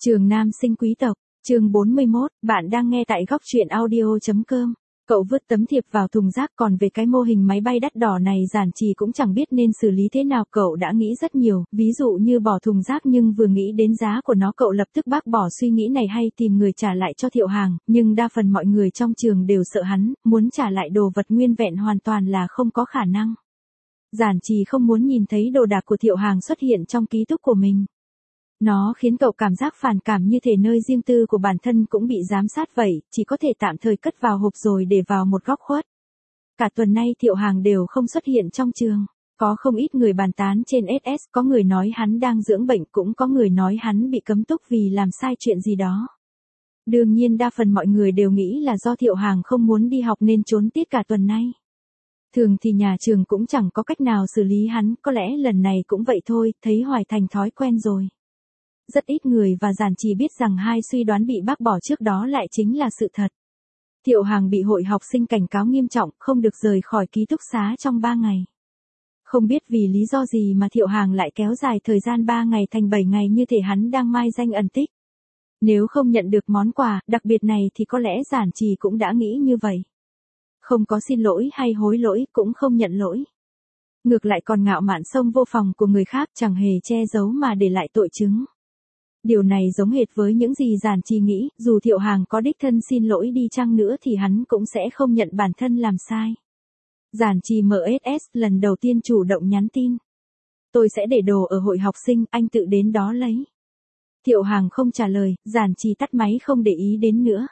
Trường Nam sinh quý tộc, chương 41, bạn đang nghe tại góc truyện audio.com. Cậu vứt tấm thiệp vào thùng rác, còn về cái mô hình máy bay đắt đỏ này Giản Trì cũng chẳng biết nên xử lý thế nào. Cậu đã nghĩ rất nhiều, ví dụ như bỏ thùng rác, nhưng vừa nghĩ đến giá của nó cậu lập tức bác bỏ suy nghĩ này, hay tìm người trả lại cho Thiệu Hàng, nhưng đa phần mọi người trong trường đều sợ hắn, muốn trả lại đồ vật nguyên vẹn hoàn toàn là không có khả năng. Giản Trì không muốn nhìn thấy đồ đạc của Thiệu Hàng xuất hiện trong ký túc của mình. Nó khiến cậu cảm giác phản cảm, như thể nơi riêng tư của bản thân cũng bị giám sát vậy, chỉ có thể tạm thời cất vào hộp rồi để vào một góc khuất. Cả tuần nay Thiệu Hàng đều không xuất hiện trong trường. Có không ít người bàn tán trên SS, có người nói hắn đang dưỡng bệnh, cũng có người nói hắn bị cấm túc vì làm sai chuyện gì đó. Đương nhiên đa phần mọi người đều nghĩ là do Thiệu Hàng không muốn đi học nên trốn tiết cả tuần nay. Thường thì nhà trường cũng chẳng có cách nào xử lý hắn, có lẽ lần này cũng vậy thôi, thấy hoài thành thói quen rồi. Rất ít người và Giản Trì biết rằng hai suy đoán bị bác bỏ trước đó lại chính là sự thật. Thiệu Hàng bị hội học sinh cảnh cáo nghiêm trọng, không được rời khỏi ký túc xá trong 3 ngày. Không biết vì lý do gì mà Thiệu Hàng lại kéo dài thời gian 3 ngày thành 7 ngày, như thể hắn đang mai danh ẩn tích. Nếu không nhận được món quà đặc biệt này thì có lẽ Giản Trì cũng đã nghĩ như vậy. Không có xin lỗi hay hối lỗi, cũng không nhận lỗi. Ngược lại còn ngạo mạn xông vô phòng của người khác, chẳng hề che giấu mà để lại tội chứng. Điều này giống hệt với những gì Giản Trì nghĩ, dù Thiệu Hàng có đích thân xin lỗi đi chăng nữa thì hắn cũng sẽ không nhận bản thân làm sai. Giản Trì mở SS, lần đầu tiên chủ động nhắn tin. Tôi sẽ để đồ ở hội học sinh, anh tự đến đó lấy. Thiệu Hàng không trả lời, Giản Trì tắt máy không để ý đến nữa.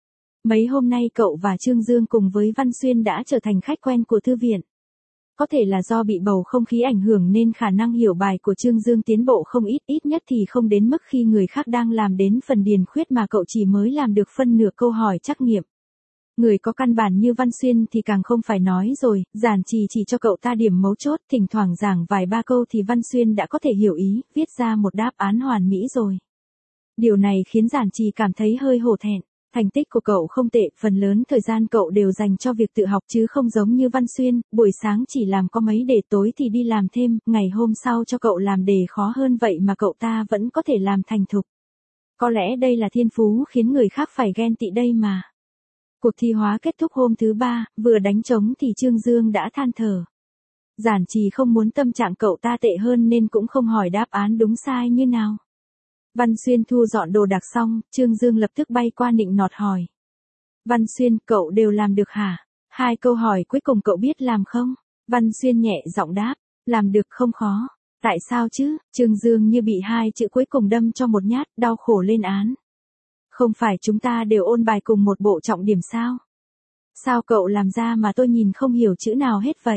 Mấy hôm nay cậu và Trương Dương cùng với Văn Xuyên đã trở thành khách quen của thư viện. Có thể là do bị bầu không khí ảnh hưởng nên khả năng hiểu bài của Trương Dương tiến bộ không ít, ít nhất thì không đến mức khi người khác đang làm đến phần điền khuyết mà cậu chỉ mới làm được phân nửa câu hỏi trắc nghiệm. Người có căn bản như Văn Xuyên thì càng không phải nói rồi, Giản Trì chỉ cho cậu ta điểm mấu chốt, thỉnh thoảng giảng vài ba câu thì Văn Xuyên đã có thể hiểu ý, viết ra một đáp án hoàn mỹ rồi. Điều này khiến Giản Trì cảm thấy hơi hổ thẹn. Thành tích của cậu không tệ, phần lớn thời gian cậu đều dành cho việc tự học chứ không giống như Văn Xuyên, buổi sáng chỉ làm có mấy đề, tối thì đi làm thêm, ngày hôm sau cho cậu làm đề khó hơn vậy mà cậu ta vẫn có thể làm thành thục. Có lẽ đây là thiên phú khiến người khác phải ghen tị đây mà. Cuộc thi hóa kết thúc hôm thứ 3, vừa đánh trống thì Trương Dương đã than thở. Giản Trì không muốn tâm trạng cậu ta tệ hơn nên cũng không hỏi đáp án đúng sai như nào. Văn Xuyên thu dọn đồ đạc xong, Trương Dương lập tức bay qua nịnh nọt hỏi. Văn Xuyên, cậu đều làm được hả? 2 câu hỏi cuối cùng cậu biết làm không? Văn Xuyên nhẹ giọng đáp, làm được, không khó. Tại sao chứ? Trương Dương như bị 2 chữ cuối cùng đâm cho một nhát, đau khổ lên án. Không phải chúng ta đều ôn bài cùng một bộ trọng điểm sao? Sao cậu làm ra mà tôi nhìn không hiểu chữ nào hết vậy?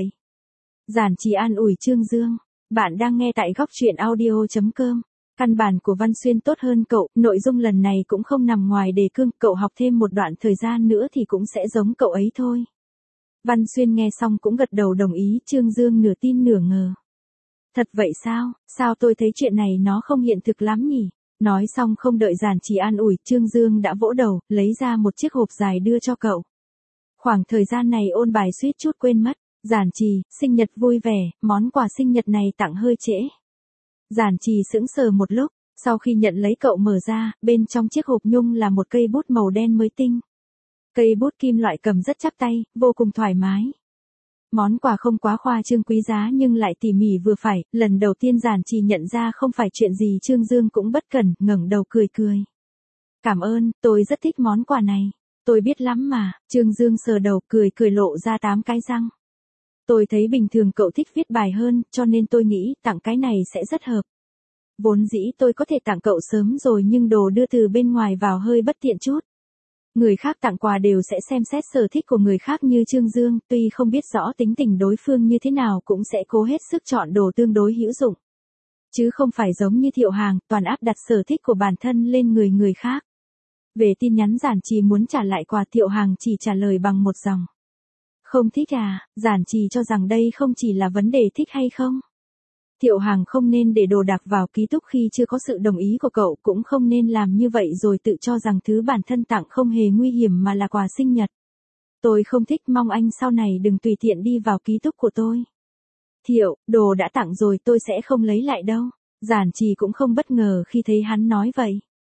Giản Trì an ủi Trương Dương. Bạn đang nghe tại góc truyện audio.com. Căn bản của Văn Xuyên tốt hơn cậu, nội dung lần này cũng không nằm ngoài đề cương, cậu học thêm một đoạn thời gian nữa thì cũng sẽ giống cậu ấy thôi. Văn Xuyên nghe xong cũng gật đầu đồng ý, Trương Dương nửa tin nửa ngờ. Thật vậy sao, sao tôi thấy chuyện này nó không hiện thực lắm nhỉ? Nói xong không đợi Giản Trì an ủi, Trương Dương đã vỗ đầu, lấy ra một chiếc hộp dài đưa cho cậu. Khoảng thời gian này ôn bài suýt chút quên mất. Giản Trì, sinh nhật vui vẻ, món quà sinh nhật này tặng hơi trễ. Giản Trì sững sờ một lúc, sau khi nhận lấy cậu mở ra, bên trong chiếc hộp nhung là một cây bút màu đen mới tinh. Cây bút kim loại cầm rất chắc tay, vô cùng thoải mái. Món quà không quá khoa trương quý giá nhưng lại tỉ mỉ vừa phải, lần đầu tiên Giản Trì nhận ra không phải chuyện gì Trương Dương cũng bất cẩn, ngẩng đầu cười cười. Cảm ơn, tôi rất thích món quà này. Tôi biết lắm mà, Trương Dương sờ đầu cười cười lộ ra 8 cái răng. Tôi thấy bình thường cậu thích viết bài hơn, cho nên tôi nghĩ tặng cái này sẽ rất hợp. Vốn dĩ tôi có thể tặng cậu sớm rồi nhưng đồ đưa từ bên ngoài vào hơi bất tiện chút. Người khác tặng quà đều sẽ xem xét sở thích của người khác như Trương Dương, tuy không biết rõ tính tình đối phương như thế nào cũng sẽ cố hết sức chọn đồ tương đối hữu dụng. Chứ không phải giống như Thiệu Hàng, toàn áp đặt sở thích của bản thân lên người khác. Về tin nhắn Giản Trì muốn trả lại quà, Thiệu Hàng chỉ trả lời bằng một dòng. Không thích à? Giản Trì cho rằng đây không chỉ là vấn đề thích hay không. Thiệu Hàng không nên để đồ đạc vào ký túc khi chưa có sự đồng ý của cậu, cũng không nên làm như vậy rồi tự cho rằng thứ bản thân tặng không hề nguy hiểm mà là quà sinh nhật. Tôi không thích, mong anh sau này đừng tùy tiện đi vào ký túc của tôi. Thiệu, đồ đã tặng rồi tôi sẽ không lấy lại đâu. Giản Trì cũng không bất ngờ khi thấy hắn nói vậy.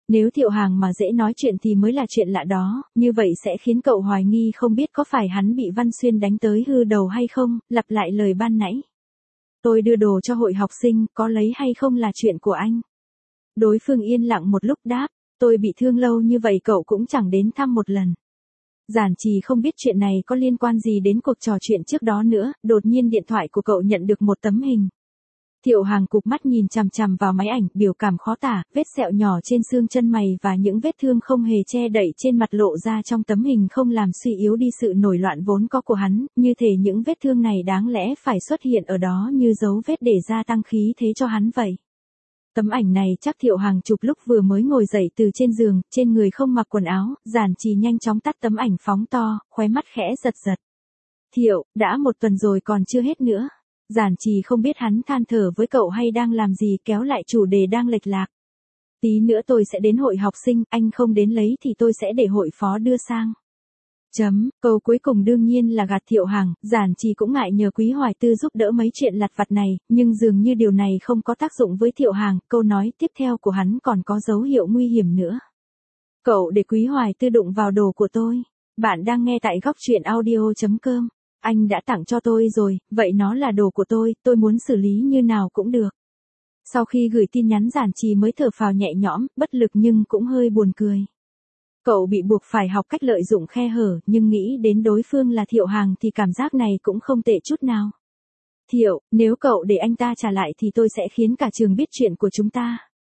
Nếu Thiệu Hàng mà dễ nói chuyện thì mới là chuyện lạ đó, như vậy sẽ khiến cậu hoài nghi không biết có phải hắn bị Văn Xuyên đánh tới hư đầu hay không, lặp lại lời ban nãy. Tôi đưa đồ cho hội học sinh, có lấy hay không là chuyện của anh. Đối phương yên lặng một lúc đáp, tôi bị thương lâu như vậy cậu cũng chẳng đến thăm một lần. Giản Trì không biết chuyện này có liên quan gì đến cuộc trò chuyện trước đó nữa, đột nhiên điện thoại của cậu nhận được một tấm hình. Thiệu Hàng cụp mắt nhìn chằm chằm vào máy ảnh, biểu cảm khó tả, vết sẹo nhỏ trên xương chân mày và những vết thương không hề che đậy trên mặt lộ ra trong tấm hình không làm suy yếu đi sự nổi loạn vốn có của hắn, như thể những vết thương này đáng lẽ phải xuất hiện ở đó như dấu vết để gia tăng khí thế cho hắn vậy. Tấm ảnh này chắc Thiệu Hàng chụp lúc vừa mới ngồi dậy từ trên giường, trên người không mặc quần áo, Giản Trì nhanh chóng tắt tấm ảnh phóng to, khóe mắt khẽ giật giật. Thiệu, đã một tuần rồi còn chưa hết nữa. Giản Trì không biết hắn than thở với cậu hay đang làm gì, kéo lại chủ đề đang lệch lạc. Tí nữa tôi sẽ đến hội học sinh, anh không đến lấy thì tôi sẽ để hội phó đưa sang. Câu cuối cùng đương nhiên là gạt Thiệu Hàng, Giản Trì cũng ngại nhờ Quý Hoài Tư giúp đỡ mấy chuyện lặt vặt này, nhưng dường như điều này không có tác dụng với Thiệu Hàng, câu nói tiếp theo của hắn còn có dấu hiệu nguy hiểm nữa. Cậu để Quý Hoài Tư đụng vào đồ của tôi. Bạn đang nghe tại góc truyện audio.com. Anh đã tặng cho tôi rồi, vậy nó là đồ của tôi muốn xử lý như nào cũng được. Sau khi gửi tin nhắn Giản Trì mới thở phào nhẹ nhõm, bất lực nhưng cũng hơi buồn cười. Cậu bị buộc phải học cách lợi dụng khe hở, nhưng nghĩ đến đối phương là Thiệu Hàng thì cảm giác này cũng không tệ chút nào. Thiệu, nếu cậu để anh ta trả lại thì tôi sẽ khiến cả trường biết chuyện của chúng ta.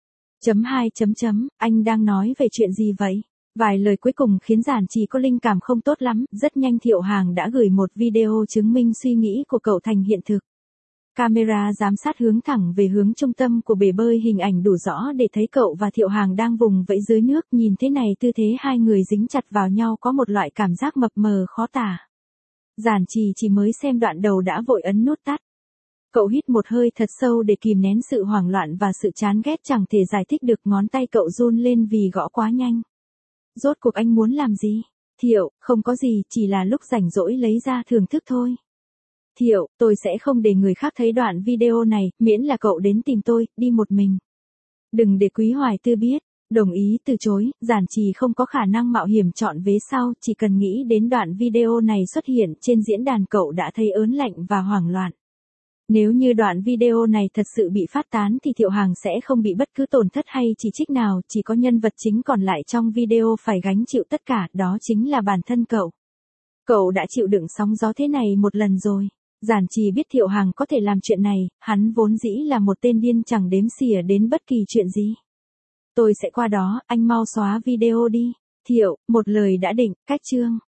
Anh đang nói về chuyện gì vậy? Vài lời cuối cùng khiến Giản Trì có linh cảm không tốt lắm, rất nhanh Thiệu Hàng đã gửi một video chứng minh suy nghĩ của cậu thành hiện thực. Camera giám sát hướng thẳng về hướng trung tâm của bể bơi, hình ảnh đủ rõ để thấy cậu và Thiệu Hàng đang vùng vẫy dưới nước, nhìn thế này tư thế hai người dính chặt vào nhau có một loại cảm giác mập mờ khó tả. Giản Trì chỉ mới xem đoạn đầu đã vội ấn nút tắt. Cậu hít một hơi thật sâu để kìm nén sự hoảng loạn và sự chán ghét chẳng thể giải thích được, ngón tay cậu run lên vì gõ quá nhanh. Rốt cuộc anh muốn làm gì? Thiệu, không có gì, chỉ là lúc rảnh rỗi lấy ra thưởng thức thôi. Thiệu, tôi sẽ không để người khác thấy đoạn video này, miễn là cậu đến tìm tôi, đi một mình. Đừng để Quý Hoài Tư biết. Đồng ý từ chối, Giản Trì không có khả năng mạo hiểm chọn vế sau, chỉ cần nghĩ đến đoạn video này xuất hiện trên diễn đàn cậu đã thấy ớn lạnh và hoảng loạn. Nếu như đoạn video này thật sự bị phát tán thì Thiệu Hàng sẽ không bị bất cứ tổn thất hay chỉ trích nào, chỉ có nhân vật chính còn lại trong video phải gánh chịu tất cả, đó chính là bản thân cậu. Cậu đã chịu đựng sóng gió thế này một lần rồi. Giản Trì biết Thiệu Hàng có thể làm chuyện này, hắn vốn dĩ là một tên điên chẳng đếm xỉa đến bất kỳ chuyện gì. Tôi sẽ qua đó, anh mau xóa video đi. Thiệu, một lời đã định, cách chương.